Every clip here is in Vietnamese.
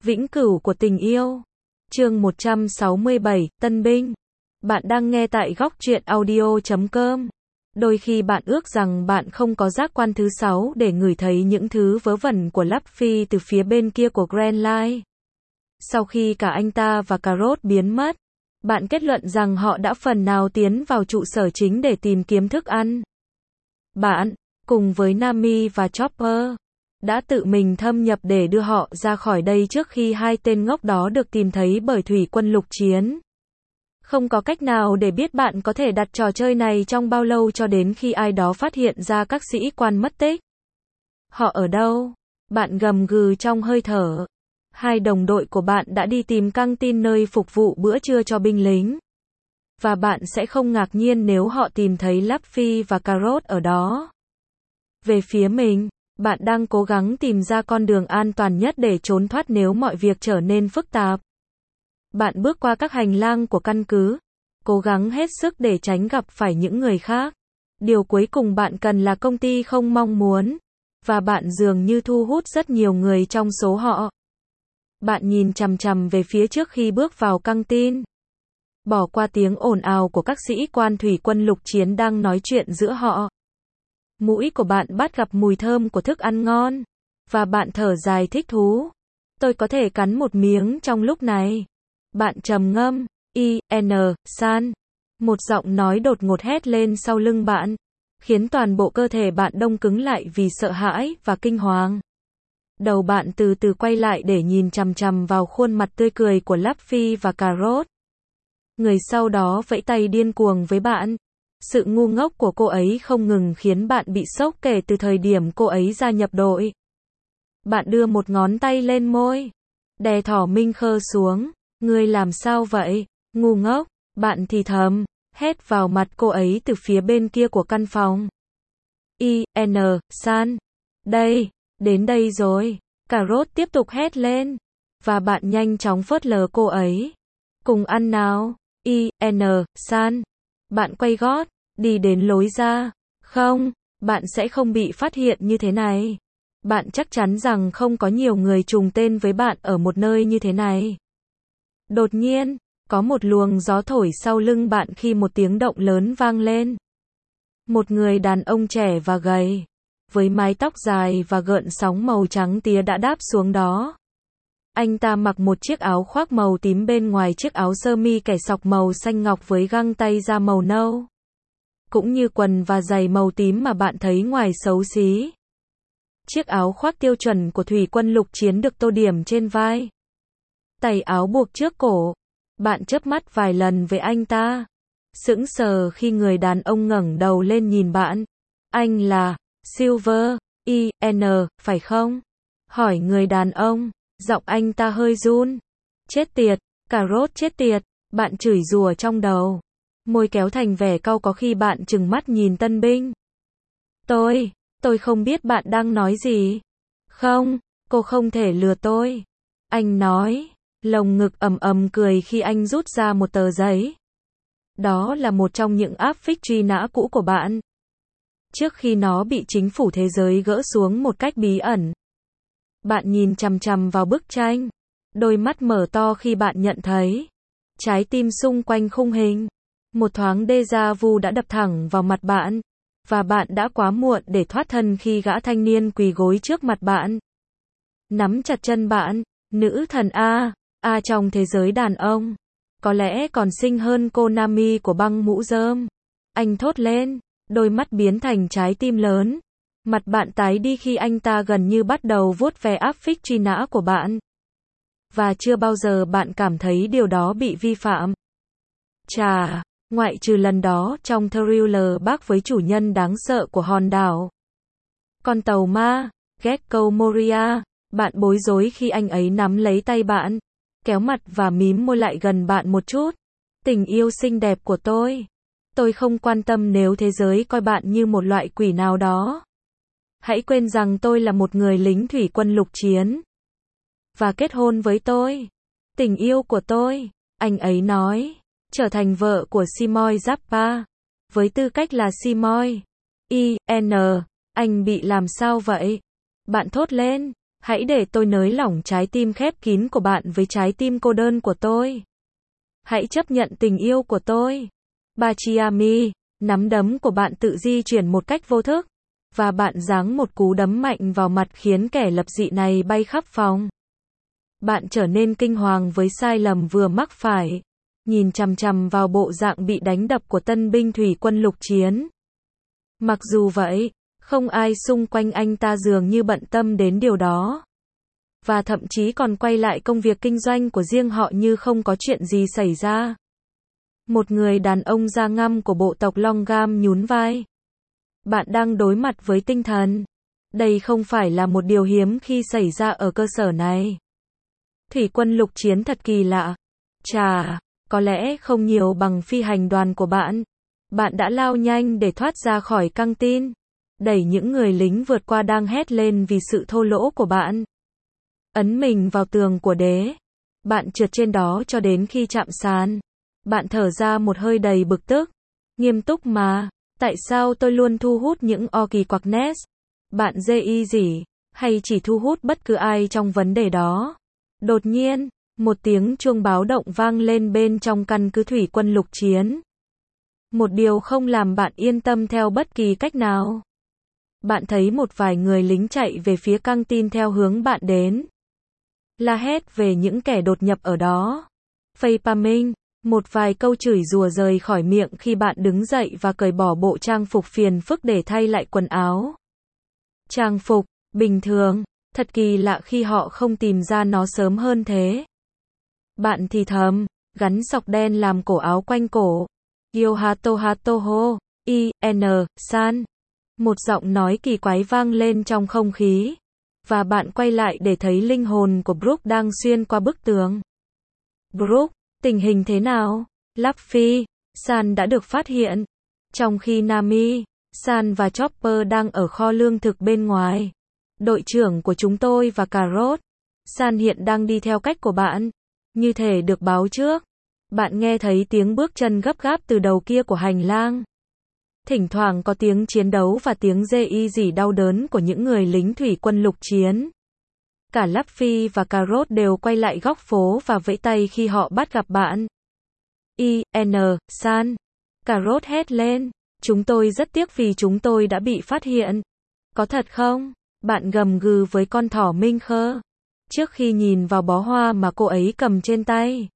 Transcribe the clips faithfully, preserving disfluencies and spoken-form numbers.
Vĩnh cửu của tình yêu. Chương một trăm sáu mươi bảy, Tân binh. Bạn đang nghe tại góc truyện audio chấm com. Đôi khi bạn ước rằng bạn không có giác quan thứ sáu để ngửi thấy những thứ vớ vẩn của Luffy từ phía bên kia của Grand Line. Sau khi cả anh ta và Carrot biến mất, bạn kết luận rằng họ đã phần nào tiến vào trụ sở chính để tìm kiếm thức ăn. Bạn, cùng với Nami và Chopper, đã tự mình thâm nhập để đưa họ ra khỏi đây trước khi hai tên ngốc đó được tìm thấy bởi thủy quân lục chiến. Không có cách nào để biết bạn có thể đặt trò chơi này trong bao lâu cho đến khi ai đó phát hiện ra các sĩ quan mất tích. Họ ở đâu? Bạn gầm gừ trong hơi thở. Hai đồng đội của bạn đã đi tìm căng tin nơi phục vụ bữa trưa cho binh lính. Và bạn sẽ không ngạc nhiên nếu họ tìm thấy Luffy và Carrot ở đó. Về phía mình, bạn đang cố gắng tìm ra con đường an toàn nhất để trốn thoát nếu mọi việc trở nên phức tạp. Bạn bước qua các hành lang của căn cứ, cố gắng hết sức để tránh gặp phải những người khác. Điều cuối cùng bạn cần là công ty không mong muốn, và bạn dường như thu hút rất nhiều người trong số họ. Bạn nhìn chằm chằm về phía trước khi bước vào căng tin. Bỏ qua tiếng ồn ào của các sĩ quan thủy quân lục chiến đang nói chuyện giữa họ. Mũi của bạn bắt gặp mùi thơm của thức ăn ngon, và bạn thở dài thích thú. Tôi có thể cắn một miếng trong lúc này. Bạn trầm ngâm, I N san. Một giọng nói đột ngột hét lên sau lưng bạn, khiến toàn bộ cơ thể bạn đông cứng lại vì sợ hãi và kinh hoàng. Đầu bạn từ từ quay lại để nhìn chằm chằm vào khuôn mặt tươi cười của Luffy và Carrot. Người sau đó vẫy tay điên cuồng với bạn. Sự ngu ngốc của cô ấy không ngừng khiến bạn bị sốc kể từ thời điểm cô ấy gia nhập đội. Bạn đưa một ngón tay lên môi, đè thỏ minh khơ xuống. Ngươi làm sao vậy, ngu ngốc? Bạn thì thầm, hét vào mặt cô ấy từ phía bên kia của căn phòng. I N san. Đây, đến đây rồi. Carrot tiếp tục hét lên. Và bạn nhanh chóng phớt lờ cô ấy. Cùng ăn nào. I N san. Bạn quay gót, đi đến lối ra. Không, bạn sẽ không bị phát hiện như thế này. Bạn chắc chắn rằng không có nhiều người trùng tên với bạn ở một nơi như thế này. Đột nhiên, có một luồng gió thổi sau lưng bạn khi một tiếng động lớn vang lên. Một người đàn ông trẻ và gầy, với mái tóc dài và gợn sóng màu trắng tía đã đáp xuống đó. Anh ta mặc một chiếc áo khoác màu tím bên ngoài chiếc áo sơ mi kẻ sọc màu xanh ngọc với găng tay da màu nâu. Cũng như quần và giày màu tím mà bạn thấy ngoài xấu xí. Chiếc áo khoác tiêu chuẩn của thủy quân lục chiến được tô điểm trên vai. Tay áo buộc trước cổ. Bạn chớp mắt vài lần với anh ta. Sững sờ khi người đàn ông ngẩng đầu lên nhìn bạn. Anh là Silver, I N, phải không? Hỏi người đàn ông. Giọng anh ta hơi run. Chết tiệt, Carrot chết tiệt. Bạn chửi rủa trong đầu. Môi kéo thành vẻ cau có khi bạn trừng mắt nhìn tân binh. Tôi, tôi không biết bạn đang nói gì. Không, cô không thể lừa tôi. Anh nói. Lồng ngực ầm ầm cười khi anh rút ra một tờ giấy. Đó là một trong những áp phích truy nã cũ của bạn. Trước khi nó bị chính phủ thế giới gỡ xuống một cách bí ẩn. Bạn nhìn chằm chằm vào bức tranh. Đôi mắt mở to khi bạn nhận thấy. Trái tim xung quanh khung hình. Một thoáng déjà vu đã đập thẳng vào mặt bạn. Và bạn đã quá muộn để thoát thân khi gã thanh niên quỳ gối trước mặt bạn. Nắm chặt chân bạn. Nữ thần A. A trong thế giới đàn ông. Có lẽ còn xinh hơn cô Nami của băng mũ rơm. Anh thốt lên. Đôi mắt biến thành trái tim lớn. Mặt bạn tái đi khi anh ta gần như bắt đầu vuốt ve áp phích truy nã của bạn. Và chưa bao giờ bạn cảm thấy điều đó bị vi phạm. Chà, ngoại trừ lần đó trong thriller bác với chủ nhân đáng sợ của hòn đảo. Con tàu ma, Gekko Moria, bạn bối rối khi anh ấy nắm lấy tay bạn, kéo mặt và mím môi lại gần bạn một chút. Tình yêu xinh đẹp của tôi. Tôi không quan tâm nếu thế giới coi bạn như một loại quỷ nào đó. Hãy quên rằng tôi là một người lính thủy quân lục chiến. Và kết hôn với tôi. Tình yêu của tôi, anh ấy nói, trở thành vợ của Simoy Zappa. Với tư cách là Simoy. I N, anh bị làm sao vậy? Bạn thốt lên. Hãy để tôi nới lỏng trái tim khép kín của bạn với trái tim cô đơn của tôi. Hãy chấp nhận tình yêu của tôi. Bachiami, nắm đấm của bạn tự di chuyển một cách vô thức, và bạn giáng một cú đấm mạnh vào mặt khiến kẻ lập dị này bay khắp phòng. Bạn trở nên kinh hoàng với sai lầm vừa mắc phải, nhìn chằm chằm vào bộ dạng bị đánh đập của tân binh thủy quân lục chiến. Mặc dù vậy, không ai xung quanh anh ta dường như bận tâm đến điều đó. Và thậm chí còn quay lại công việc kinh doanh của riêng họ như không có chuyện gì xảy ra. Một người đàn ông da ngăm của bộ tộc Longam nhún vai. Bạn đang đối mặt với tinh thần. Đây không phải là một điều hiếm khi xảy ra ở cơ sở này. Thủy quân lục chiến thật kỳ lạ. Chà, có lẽ không nhiều bằng phi hành đoàn của bạn. Bạn đã lao nhanh để thoát ra khỏi căng tin, đẩy những người lính vượt qua đang hét lên vì sự thô lỗ của bạn. Ấn mình vào tường của đế. Bạn trượt trên đó cho đến khi chạm sàn. Bạn thở ra một hơi đầy bực tức. Nghiêm túc mà, tại sao tôi luôn thu hút những o kỳ quặc nest? Bạn dê y gì, hay chỉ thu hút bất cứ ai trong vấn đề đó? Đột nhiên, một tiếng chuông báo động vang lên bên trong căn cứ thủy quân lục chiến. Một điều không làm bạn yên tâm theo bất kỳ cách nào. Bạn thấy một vài người lính chạy về phía căng tin theo hướng bạn đến. La hét về những kẻ đột nhập ở đó. Phây pa minh, một vài câu chửi rủa rời khỏi miệng khi bạn đứng dậy và cởi bỏ bộ trang phục phiền phức để thay lại quần áo. Trang phục, bình thường, thật kỳ lạ khi họ không tìm ra nó sớm hơn thế. Bạn thì thầm, gắn sọc đen làm cổ áo quanh cổ. Yohato hatoho, i, n, san. Một giọng nói kỳ quái vang lên trong không khí. Và bạn quay lại để thấy linh hồn của Brooke đang xuyên qua bức tường. Brooke, tình hình thế nào? Luffy, San đã được phát hiện. Trong khi Nami, San và Chopper đang ở kho lương thực bên ngoài. Đội trưởng của chúng tôi và Carrot, San hiện đang đi theo cách của bạn. Như thể được báo trước. Bạn nghe thấy tiếng bước chân gấp gáp từ đầu kia của hành lang. Thỉnh thoảng có tiếng chiến đấu và tiếng rê y rỉ đau đớn của những người lính thủy quân lục chiến. Cả Luffy và Carrot đều quay lại góc phố và vẫy tay khi họ bắt gặp bạn. I, N, San. Carrot hét lên. Chúng tôi rất tiếc vì chúng tôi đã bị phát hiện. Có thật không? Bạn gầm gừ với con thỏ minh khơ. Trước khi nhìn vào bó hoa mà cô ấy cầm trên tay.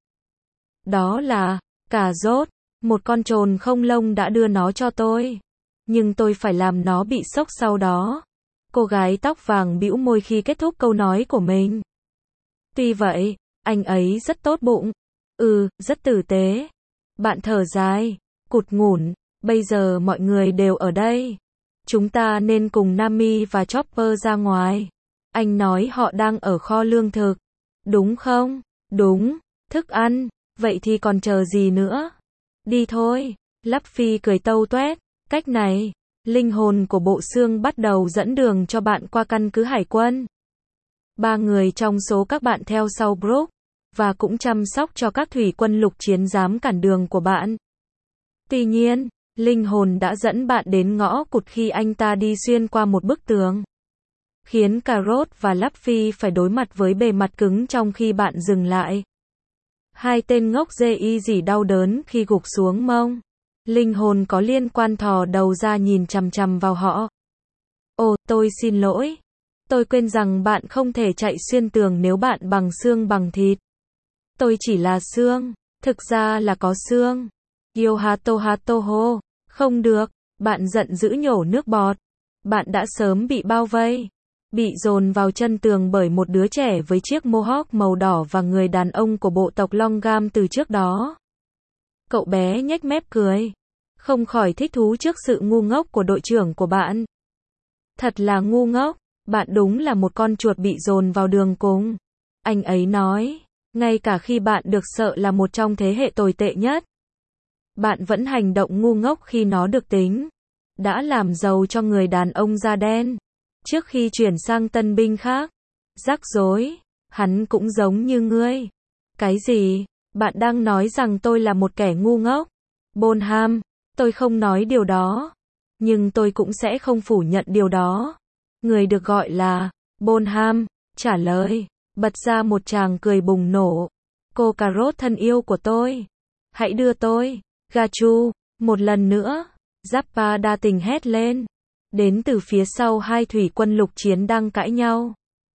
Đó là, cà rốt. Một con trồn không lông đã đưa nó cho tôi. Nhưng tôi phải làm nó bị sốc sau đó. Cô gái tóc vàng bĩu môi khi kết thúc câu nói của mình. Tuy vậy, anh ấy rất tốt bụng. Ừ, rất tử tế. Bạn thở dài, cụt ngủn. Bây giờ mọi người đều ở đây. Chúng ta nên cùng Nami và Chopper ra ngoài. Anh nói họ đang ở kho lương thực. Đúng không? Đúng. Thức ăn. Vậy thì còn chờ gì nữa? Đi thôi. Luffy cười tâu tuét. Cách này, linh hồn của bộ xương bắt đầu dẫn đường cho bạn qua căn cứ hải quân. Ba người trong số các bạn theo sau Brooke, và cũng chăm sóc cho các thủy quân lục chiến dám cản đường của bạn. Tuy nhiên, linh hồn đã dẫn bạn đến ngõ cụt khi anh ta đi xuyên qua một bức tường. Khiến Carrot và Luffy phải đối mặt với bề mặt cứng trong khi bạn dừng lại. Hai tên ngốc dê y rỉ đau đớn khi gục xuống mông. Linh hồn có liên quan thò đầu ra nhìn chằm chằm vào họ. Ồ, tôi xin lỗi. Tôi quên rằng bạn không thể chạy xuyên tường nếu bạn bằng xương bằng thịt. Tôi chỉ là xương. Thực ra là có xương. Yohato hatoho. Không được. Bạn giận dữ nhổ nước bọt. Bạn đã sớm bị bao vây. Bị dồn vào chân tường bởi một đứa trẻ với chiếc mohawk màu đỏ và người đàn ông của bộ tộc Longam từ trước đó. Cậu bé nhếch mép cười. Không khỏi thích thú trước sự ngu ngốc của đội trưởng của bạn. Thật là ngu ngốc. Bạn đúng là một con chuột bị dồn vào đường cùng. Anh ấy nói. Ngay cả khi bạn được sợ là một trong thế hệ tồi tệ nhất. Bạn vẫn hành động ngu ngốc khi nó được tính. Đã làm giàu cho người đàn ông da đen. Trước khi chuyển sang tân binh khác. Rắc rối. Hắn cũng giống như ngươi. Cái gì? Bạn đang nói rằng tôi là một kẻ ngu ngốc. Bonham. Tôi không nói điều đó. Nhưng tôi cũng sẽ không phủ nhận điều đó. Người được gọi là Bonham trả lời, bật ra một tràng cười bùng nổ. Cô cà rốt thân yêu của tôi, hãy đưa tôi, Gachu, một lần nữa. Zappa đa tình hét lên. Đến từ phía sau hai thủy quân lục chiến đang cãi nhau.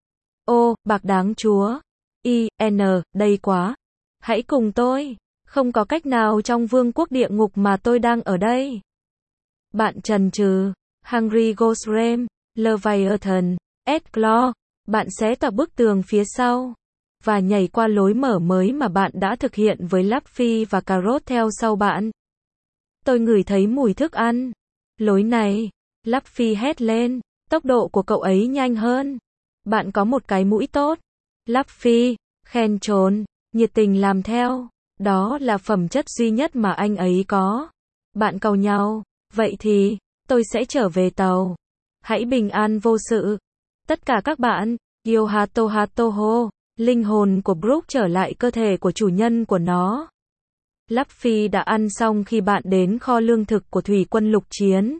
Ô, bạc đáng chúa. I, N, đây quá. Hãy cùng tôi. Không có cách nào trong vương quốc địa ngục mà tôi đang ở đây. Bạn chần chừ. Hungry Ghost Ram, Leviathan, Edclaw. Bạn xé toạc bức tường phía sau. Và nhảy qua lối mở mới mà bạn đã thực hiện với Luffy và cà rốt theo sau bạn. Tôi ngửi thấy mùi thức ăn. Lối này. Luffy hét lên. Tốc độ của cậu ấy nhanh hơn. Bạn có một cái mũi tốt. Luffy, khen trốn, nhiệt tình làm theo. Đó là phẩm chất duy nhất mà anh ấy có. Bạn cầu nhau. Vậy thì, tôi sẽ trở về tàu. Hãy bình an vô sự. Tất cả các bạn, Yohato Hatoho, linh hồn của Brook trở lại cơ thể của chủ nhân của nó. Luffy đã ăn xong khi bạn đến kho lương thực của thủy quân lục chiến.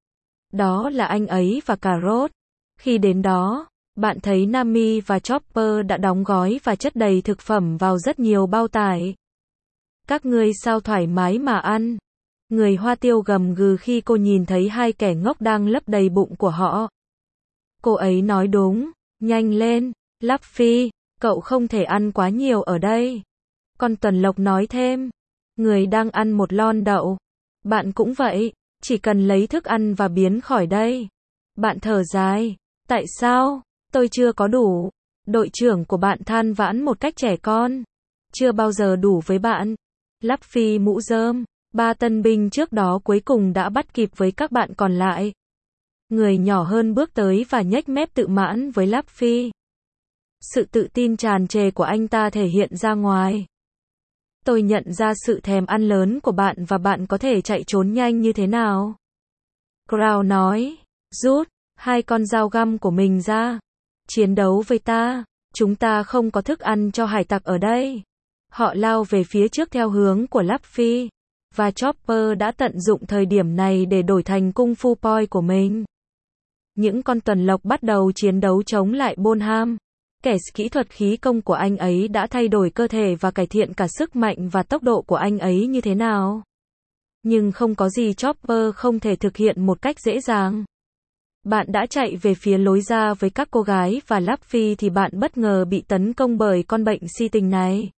Đó là anh ấy và cà rốt. Khi đến đó, bạn thấy Nami và Chopper đã đóng gói và chất đầy thực phẩm vào rất nhiều bao tải. Các ngươi sao thoải mái mà ăn? Người Hoa Tiêu gầm gừ khi cô nhìn thấy hai kẻ ngốc đang lấp đầy bụng của họ. Cô ấy nói đúng, nhanh lên, Luffy, cậu không thể ăn quá nhiều ở đây. Con tuần lộc nói thêm, người đang ăn một lon đậu. Bạn cũng vậy, chỉ cần lấy thức ăn và biến khỏi đây. Bạn thở dài, tại sao, tôi chưa có đủ. Đội trưởng của bạn than vãn một cách trẻ con. Chưa bao giờ đủ với bạn. Luffy mũ rơm, ba tân binh trước đó cuối cùng đã bắt kịp với các bạn còn lại. Người nhỏ hơn bước tới và nhếch mép tự mãn với Luffy. Sự tự tin tràn trề của anh ta thể hiện ra ngoài. Tôi nhận ra sự thèm ăn lớn của bạn và bạn có thể chạy trốn nhanh như thế nào. Crow nói, rút hai con dao găm của mình ra. Chiến đấu với ta, chúng ta không có thức ăn cho hải tặc ở đây. Họ lao về phía trước theo hướng của Luffy. Và Chopper đã tận dụng thời điểm này để đổi thành Kung Fu Point của mình. Những con tuần lộc bắt đầu chiến đấu chống lại Bonham. Kẻ kỹ thuật khí công của anh ấy đã thay đổi cơ thể và cải thiện cả sức mạnh và tốc độ của anh ấy như thế nào. Nhưng không có gì Chopper không thể thực hiện một cách dễ dàng. Bạn đã chạy về phía lối ra với các cô gái và Luffy thì bạn bất ngờ bị tấn công bởi con bệnh si tình này.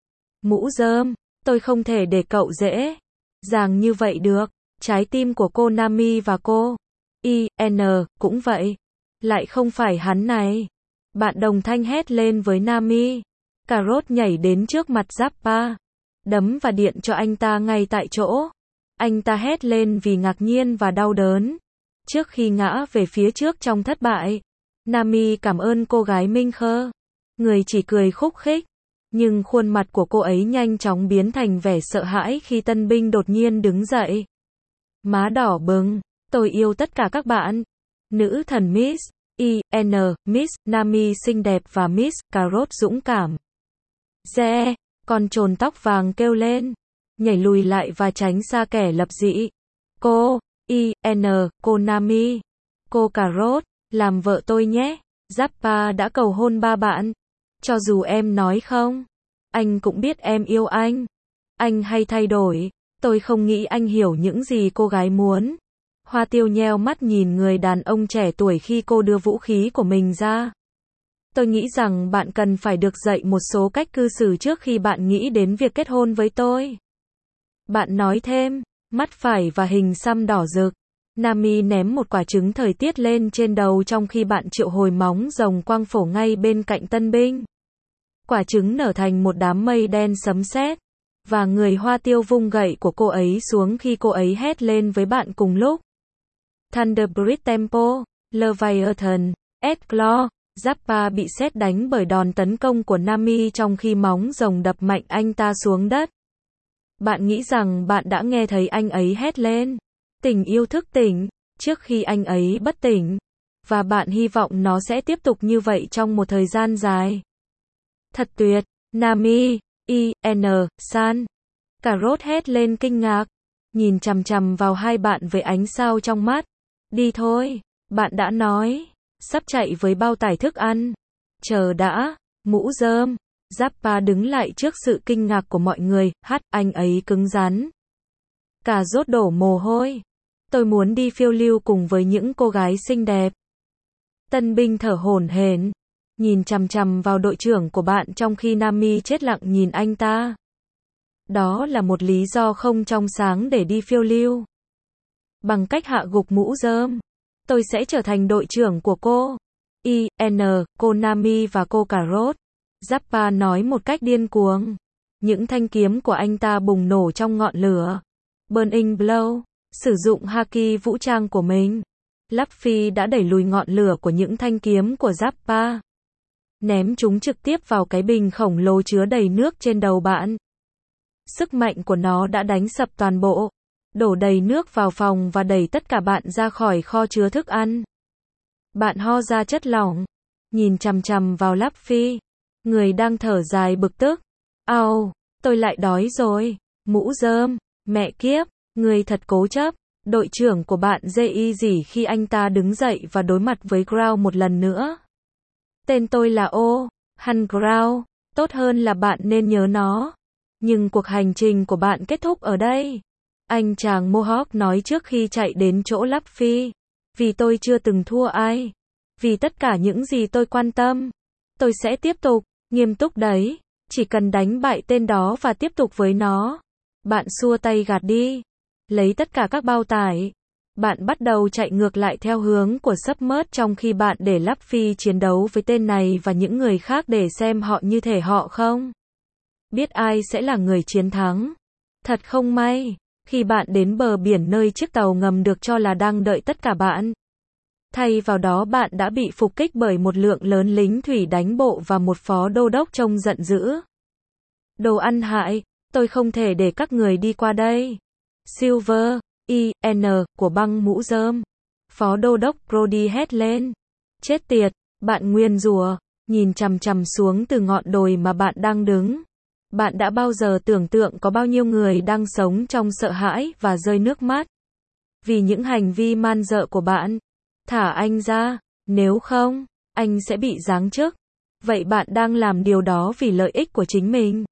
Mũ rơm, tôi không thể để cậu dễ dàng như vậy được. Trái tim của cô Nami và cô I N cũng vậy. Lại không phải hắn này. Bạn đồng thanh hét lên với Nami. Cà rốt nhảy đến trước mặt Zappa, đấm và điện cho anh ta ngay tại chỗ. Anh ta hét lên vì ngạc nhiên và đau đớn. Trước khi ngã về phía trước trong thất bại, Nami cảm ơn cô gái Minh Khơ. Người chỉ cười khúc khích. Nhưng khuôn mặt của cô ấy nhanh chóng biến thành vẻ sợ hãi khi tân binh đột nhiên đứng dậy. Má đỏ bừng. Tôi yêu tất cả các bạn. Nữ thần Miss I N, Miss Nami xinh đẹp và Miss cà rốt dũng cảm. Dè, con trồn tóc vàng kêu lên. Nhảy lùi lại và tránh xa kẻ lập dị. Cô I N, cô Nami. Cô cà rốt, làm vợ tôi nhé. Zappa đã cầu hôn ba bạn. Cho dù em nói không, anh cũng biết em yêu anh. Anh hay thay đổi. Tôi không nghĩ anh hiểu những gì cô gái muốn. Hoa Tiêu nheo mắt nhìn người đàn ông trẻ tuổi khi cô đưa vũ khí của mình ra. Tôi nghĩ rằng bạn cần phải được dạy một số cách cư xử trước khi bạn nghĩ đến việc kết hôn với tôi. Bạn nói thêm, mắt phải và hình xăm đỏ rực. Nami ném một quả trứng thời tiết lên trên đầu trong khi bạn triệu hồi móng rồng quang phổ ngay bên cạnh tân binh. Quả trứng nở thành một đám mây đen sấm sét. Và người Hoa Tiêu vung gậy của cô ấy xuống khi cô ấy hét lên với bạn cùng lúc. Thunderbird Tempo, Leviathan, Edclaw, Zappa bị sét đánh bởi đòn tấn công của Nami trong khi móng rồng đập mạnh anh ta xuống đất. Bạn nghĩ rằng bạn đã nghe thấy anh ấy hét lên. Tình yêu thức tỉnh, trước khi anh ấy bất tỉnh. Và bạn hy vọng nó sẽ tiếp tục như vậy trong một thời gian dài. Thật tuyệt, Nami, I N, San. Cà rốt hét lên kinh ngạc. Nhìn chằm chằm vào hai bạn với ánh sao trong mắt. Đi thôi, bạn đã nói. Sắp chạy với bao tải thức ăn. Chờ đã, mũ rơm. Zappa đứng lại trước sự kinh ngạc của mọi người, hát, anh ấy cứng rắn. Cà rốt đổ mồ hôi. Tôi muốn đi phiêu lưu cùng với những cô gái xinh đẹp. Tân binh thở hổn hển, nhìn chằm chằm vào đội trưởng của bạn trong khi Nami chết lặng nhìn anh ta. Đó là một lý do không trong sáng để đi phiêu lưu. Bằng cách hạ gục mũ rơm, tôi sẽ trở thành đội trưởng của cô. I, N, cô Nami và cô cà rốt. Zappa nói một cách điên cuồng. Những thanh kiếm của anh ta bùng nổ trong ngọn lửa. Burning Blow, sử dụng haki vũ trang của mình. Luffy đã đẩy lùi ngọn lửa của những thanh kiếm của Zappa. Ném chúng trực tiếp vào cái bình khổng lồ chứa đầy nước trên đầu bạn. Sức mạnh của nó đã đánh sập toàn bộ. Đổ đầy nước vào phòng và đẩy tất cả bạn ra khỏi kho chứa thức ăn. Bạn ho ra chất lỏng. Nhìn chằm chằm vào Luffy. Người đang thở dài bực tức. Au, tôi lại đói rồi. Mũ rơm, mẹ kiếp, người thật cố chấp. Đội trưởng của bạn dê y gì khi anh ta đứng dậy và đối mặt với Growl một lần nữa. Tên tôi là O, Han Growl. Tốt hơn là bạn nên nhớ nó. Nhưng cuộc hành trình của bạn kết thúc ở đây. Anh chàng Mohawk nói trước khi chạy đến chỗ Luffy. Vì tôi chưa từng thua ai. Vì tất cả những gì tôi quan tâm. Tôi sẽ tiếp tục. Nghiêm túc đấy. Chỉ cần đánh bại tên đó và tiếp tục với nó. Bạn xua tay gạt đi. Lấy tất cả các bao tải. Bạn bắt đầu chạy ngược lại theo hướng của Submerge trong khi bạn để Luffy chiến đấu với tên này và những người khác để xem họ như thể họ không. Biết ai sẽ là người chiến thắng. Thật không may. Khi bạn đến bờ biển nơi chiếc tàu ngầm được cho là đang đợi tất cả bạn. Thay vào đó bạn đã bị phục kích bởi một lượng lớn lính thủy đánh bộ và một phó đô đốc trông giận dữ. Đồ ăn hại, tôi không thể để các người đi qua đây. Silver, I, N, của băng mũ rơm. Phó đô đốc Brody hét lên. Chết tiệt, bạn nguyền rủa, nhìn chằm chằm xuống từ ngọn đồi mà bạn đang đứng. Bạn đã bao giờ tưởng tượng có bao nhiêu người đang sống trong sợ hãi và rơi nước mắt? Vì những hành vi man dợ của bạn. Thả anh ra, nếu không, anh sẽ bị giáng chức. Vậy bạn đang làm điều đó vì lợi ích của chính mình.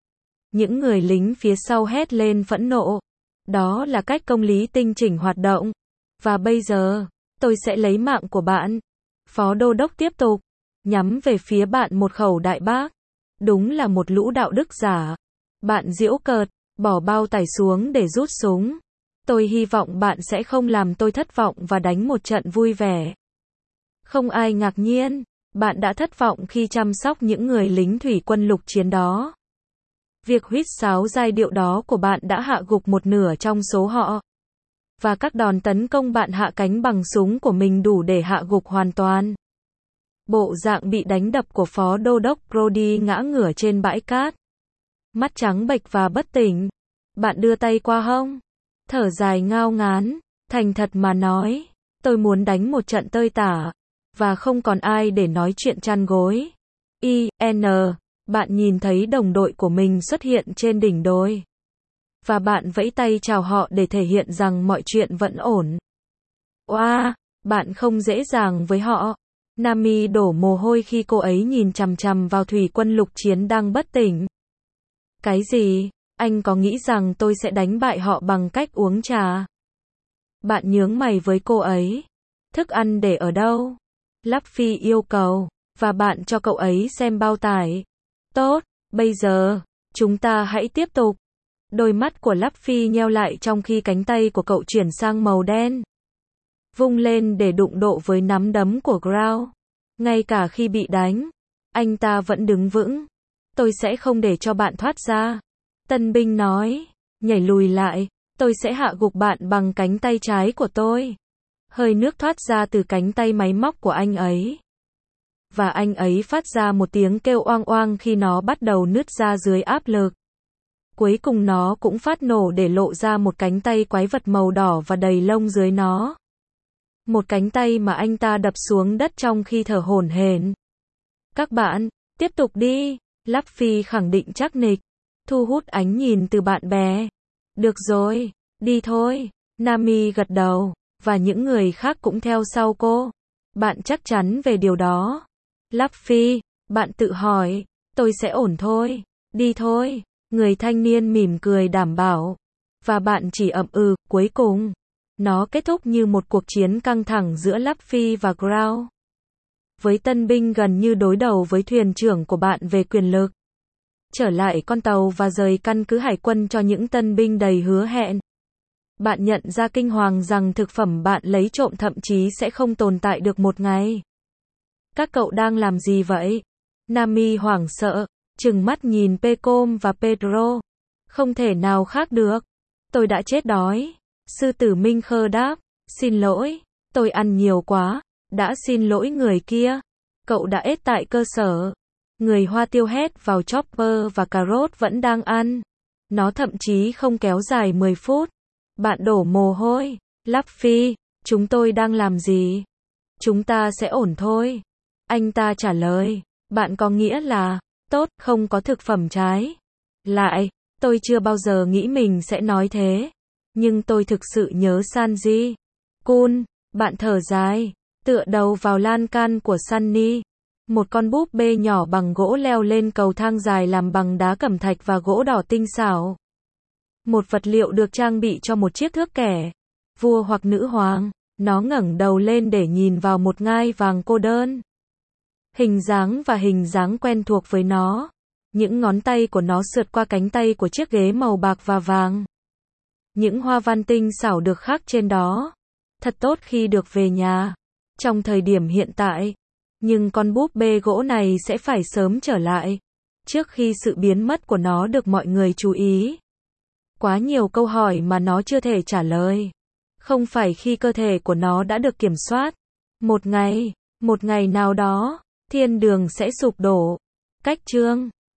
Những người lính phía sau hét lên phẫn nộ. Đó là cách công lý tinh chỉnh hoạt động. Và bây giờ, tôi sẽ lấy mạng của bạn. Phó đô đốc tiếp tục. Nhắm về phía bạn một khẩu đại bác. Đúng là một lũ đạo đức giả. Bạn giễu cợt, bỏ bao tải xuống để rút súng. Tôi hy vọng bạn sẽ không làm tôi thất vọng và đánh một trận vui vẻ. Không ai ngạc nhiên. Bạn đã thất vọng khi chăm sóc những người lính thủy quân lục chiến đó. Việc huýt sáo giai điệu đó của bạn đã hạ gục một nửa trong số họ. Và các đòn tấn công bạn hạ cánh bằng súng của mình đủ để hạ gục hoàn toàn. Bộ dạng bị đánh đập của phó đô đốc Brody ngã ngửa trên bãi cát. Mắt trắng bệch và bất tỉnh. Bạn đưa tay qua hông. Thở dài ngao ngán. Thành thật mà nói. Tôi muốn đánh một trận tơi tả. Và không còn ai để nói chuyện chăn gối. I, N. Bạn nhìn thấy đồng đội của mình xuất hiện trên đỉnh đồi. Và bạn vẫy tay chào họ để thể hiện rằng mọi chuyện vẫn ổn. Oa, bạn không dễ dàng với họ. Nami đổ mồ hôi khi cô ấy nhìn chằm chằm vào thủy quân lục chiến đang bất tỉnh. Cái gì? Anh có nghĩ rằng tôi sẽ đánh bại họ bằng cách uống trà? Bạn nhướng mày với cô ấy. Thức ăn để ở đâu? Luffy yêu cầu. Và bạn cho cậu ấy xem bao tải. Tốt, bây giờ, chúng ta hãy tiếp tục. Đôi mắt của Luffy nheo lại trong khi cánh tay của cậu chuyển sang màu đen. Vung lên để đụng độ với nắm đấm của Growl. Ngay cả khi bị đánh, anh ta vẫn đứng vững. Tôi sẽ không để cho bạn thoát ra. Tân binh nói, nhảy lùi lại, tôi sẽ hạ gục bạn bằng cánh tay trái của tôi. Hơi nước thoát ra từ cánh tay máy móc của anh ấy. Và anh ấy phát ra một tiếng kêu oang oang khi nó bắt đầu nứt ra dưới áp lực. Cuối cùng nó cũng phát nổ để lộ ra một cánh tay quái vật màu đỏ và đầy lông dưới nó. Một cánh tay mà anh ta đập xuống đất trong khi thở hổn hển. Các bạn, tiếp tục đi. Luffy khẳng định chắc nịch. Thu hút ánh nhìn từ bạn bè. Được rồi, đi thôi. Nami gật đầu. Và những người khác cũng theo sau cô. Bạn chắc chắn về điều đó. Luffy, bạn tự hỏi, tôi sẽ ổn thôi, đi thôi. Người thanh niên mỉm cười đảm bảo. Và bạn chỉ ậm ừ, cuối cùng. Nó kết thúc như một cuộc chiến căng thẳng giữa Luffy và Ground. Với tân binh gần như đối đầu với thuyền trưởng của bạn về quyền lực. Trở lại con tàu và rời căn cứ hải quân cho những tân binh đầy hứa hẹn. Bạn nhận ra kinh hoàng rằng thực phẩm bạn lấy trộm thậm chí sẽ không tồn tại được một ngày. Các cậu đang làm gì vậy? Nami hoảng sợ, trừng mắt nhìn Pecom và Pedro. Không thể nào khác được. Tôi đã chết đói. Sư tử Minh Khơ đáp. Xin lỗi, tôi ăn nhiều quá. Đã xin lỗi người kia. Cậu đã ết tại cơ sở. Người Hoa tiêu hét vào Chopper và cà rốt vẫn đang ăn. Nó thậm chí không kéo dài mười phút. Bạn đổ mồ hôi. Luffy, chúng tôi đang làm gì? Chúng ta sẽ ổn thôi. Anh ta trả lời. Bạn có nghĩa là, tốt, không có thực phẩm trái. Lại, tôi chưa bao giờ nghĩ mình sẽ nói thế. Nhưng tôi thực sự nhớ Sanji. Kun, bạn thở dài, tựa đầu vào lan can của Sunny. Một con búp bê nhỏ bằng gỗ leo lên cầu thang dài làm bằng đá cẩm thạch và gỗ đỏ tinh xảo. Một vật liệu được trang bị cho một chiếc thước kẻ. Vua hoặc nữ hoàng. Nó ngẩng đầu lên để nhìn vào một ngai vàng cô đơn. Hình dáng và hình dáng quen thuộc với nó. Những ngón tay của nó sượt qua cánh tay của chiếc ghế màu bạc và vàng. Những hoa văn tinh xảo được khắc trên đó. Thật tốt khi được về nhà. Trong thời điểm hiện tại. Nhưng con búp bê gỗ này sẽ phải sớm trở lại. Trước khi sự biến mất của nó được mọi người chú ý. Quá nhiều câu hỏi mà nó chưa thể trả lời. Không phải khi cơ thể của nó đã được kiểm soát. Một ngày, một ngày nào đó, thiên đường sẽ sụp đổ. Cách chương